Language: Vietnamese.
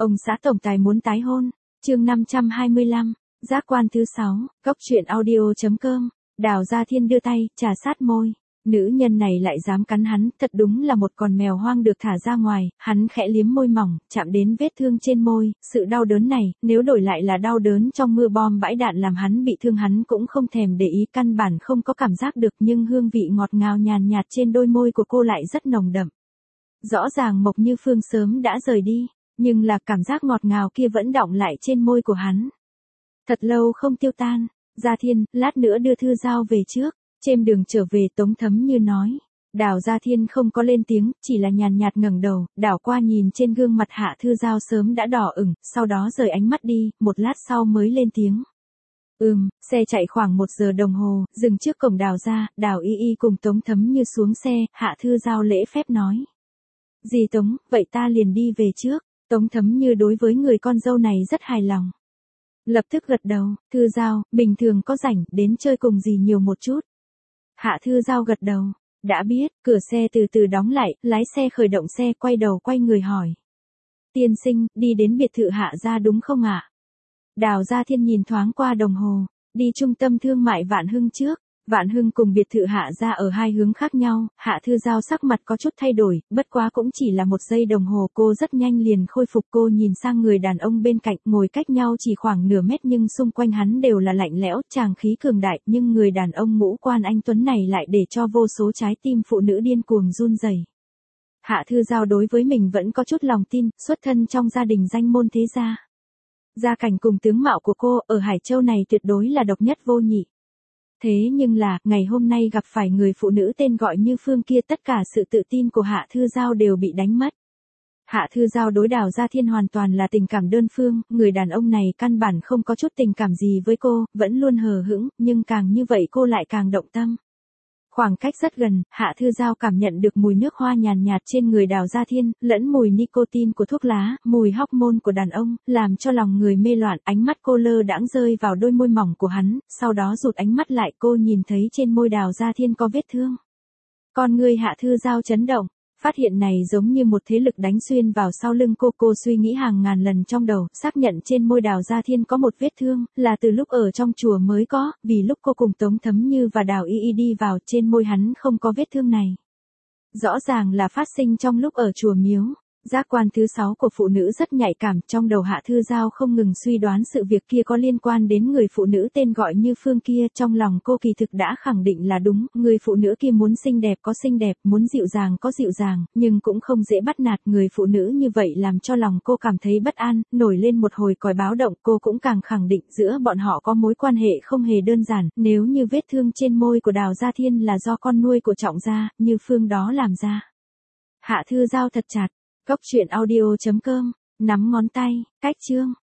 Ông xã tổng tài muốn tái hôn. Chương 525. Giác quan thứ 6. Cốc truyện audio.com. Đào Gia Thiên đưa tay, trà sát môi. Nữ nhân này lại dám cắn hắn, thật đúng là một con mèo hoang được thả ra ngoài. Hắn khẽ liếm môi mỏng, chạm đến vết thương trên môi. Sự đau đớn này, nếu đổi lại là đau đớn trong mưa bom bãi đạn làm hắn bị thương, hắn cũng không thèm để ý, căn bản không có cảm giác được. Nhưng hương vị ngọt ngào nhàn nhạt trên đôi môi của cô lại rất nồng đậm. Rõ ràng Mộc Như Phương sớm đã rời đi, nhưng là cảm giác ngọt ngào kia vẫn đọng lại trên môi của hắn. Thật lâu không tiêu tan. Gia Thiên, lát nữa đưa Thư Giao về trước. Trên đường trở về Tống Thấm Như nói. Đào Gia Thiên không có lên tiếng, chỉ là nhàn nhạt ngẩng đầu, đảo qua nhìn trên gương mặt Hạ Thư Giao sớm đã đỏ ửng, sau đó rời ánh mắt đi, một lát sau mới lên tiếng. Xe chạy khoảng 1 giờ đồng hồ, dừng trước cổng Đào gia, Đào Y Y cùng Tống Thấm Như xuống xe, Hạ Thư Giao lễ phép nói. Dì Tống, vậy ta liền đi về trước. Tống Thấm Như đối với người con dâu này rất hài lòng. Lập tức gật đầu, Thư Giao, bình thường có rảnh, đến chơi cùng dì nhiều một chút. Hạ Thư Giao gật đầu, đã biết, cửa xe từ từ đóng lại, lái xe khởi động xe, quay đầu quay người hỏi. Tiên sinh, đi đến biệt thự Hạ gia đúng không ạ? Đào Gia Thiên nhìn thoáng qua đồng hồ, đi trung tâm thương mại Vạn Hưng trước. Vạn Hưng cùng biệt thự Hạ gia ở hai hướng khác nhau, Hạ Thư Giao sắc mặt có chút thay đổi, bất quá cũng chỉ là 1 giây đồng hồ, cô rất nhanh liền khôi phục. Cô nhìn sang người đàn ông bên cạnh, ngồi cách nhau chỉ khoảng nửa mét nhưng xung quanh hắn đều là lạnh lẽo, tràng khí cường đại, nhưng người đàn ông ngũ quan anh tuấn này lại để cho vô số trái tim phụ nữ điên cuồng run rẩy. Hạ Thư Giao đối với mình vẫn có chút lòng tin, xuất thân trong gia đình danh môn thế gia. Gia cảnh cùng tướng mạo của cô ở Hải Châu này tuyệt đối là độc nhất vô nhị. Thế nhưng là, ngày hôm nay gặp phải người phụ nữ tên gọi Như Phương kia, tất cả sự tự tin của Hạ Thư Giao đều bị đánh mất. Hạ Thư Giao đối Đào Gia Thiên hoàn toàn là tình cảm đơn phương, người đàn ông này căn bản không có chút tình cảm gì với cô, vẫn luôn hờ hững, nhưng càng như vậy cô lại càng động tâm. Khoảng cách rất gần, Hạ Thư Giao cảm nhận được mùi nước hoa nhàn nhạt trên người Đào Gia Thiên, lẫn mùi nicotine của thuốc lá, mùi hormone của đàn ông, làm cho lòng người mê loạn. Ánh mắt cô lơ đãng rơi vào đôi môi mỏng của hắn, sau đó rụt ánh mắt lại, cô nhìn thấy trên môi Đào Gia Thiên có vết thương. Con người Hạ Thư Giao chấn động, phát hiện này giống như một thế lực đánh xuyên vào sau lưng cô suy nghĩ hàng ngàn lần trong đầu, xác nhận trên môi Đào Gia Thiên có một vết thương, là từ lúc ở trong chùa mới có, vì lúc cô cùng Tống Thấm Như và Đào Y Y đi vào, trên môi hắn không có vết thương này. Rõ ràng là phát sinh trong lúc ở chùa miếu. Giác quan thứ 6 của phụ nữ rất nhạy cảm, trong đầu Hạ Thư Giao không ngừng suy đoán sự việc kia có liên quan đến người phụ nữ tên gọi Như Phương kia, trong lòng cô kỳ thực đã khẳng định là đúng, người phụ nữ kia muốn xinh đẹp có xinh đẹp, muốn dịu dàng có dịu dàng, nhưng cũng không dễ bắt nạt. Người phụ nữ như vậy làm cho lòng cô cảm thấy bất an, nổi lên một hồi còi báo động. Cô cũng càng khẳng định giữa bọn họ có mối quan hệ không hề đơn giản, nếu như vết thương trên môi của Đào Gia Thiên là do con nuôi của Trọng gia, Như Phương đó làm ra. Hạ Thư Giao thật chặt. Cốc truyện audio.com, nắm ngón tay, cách chương.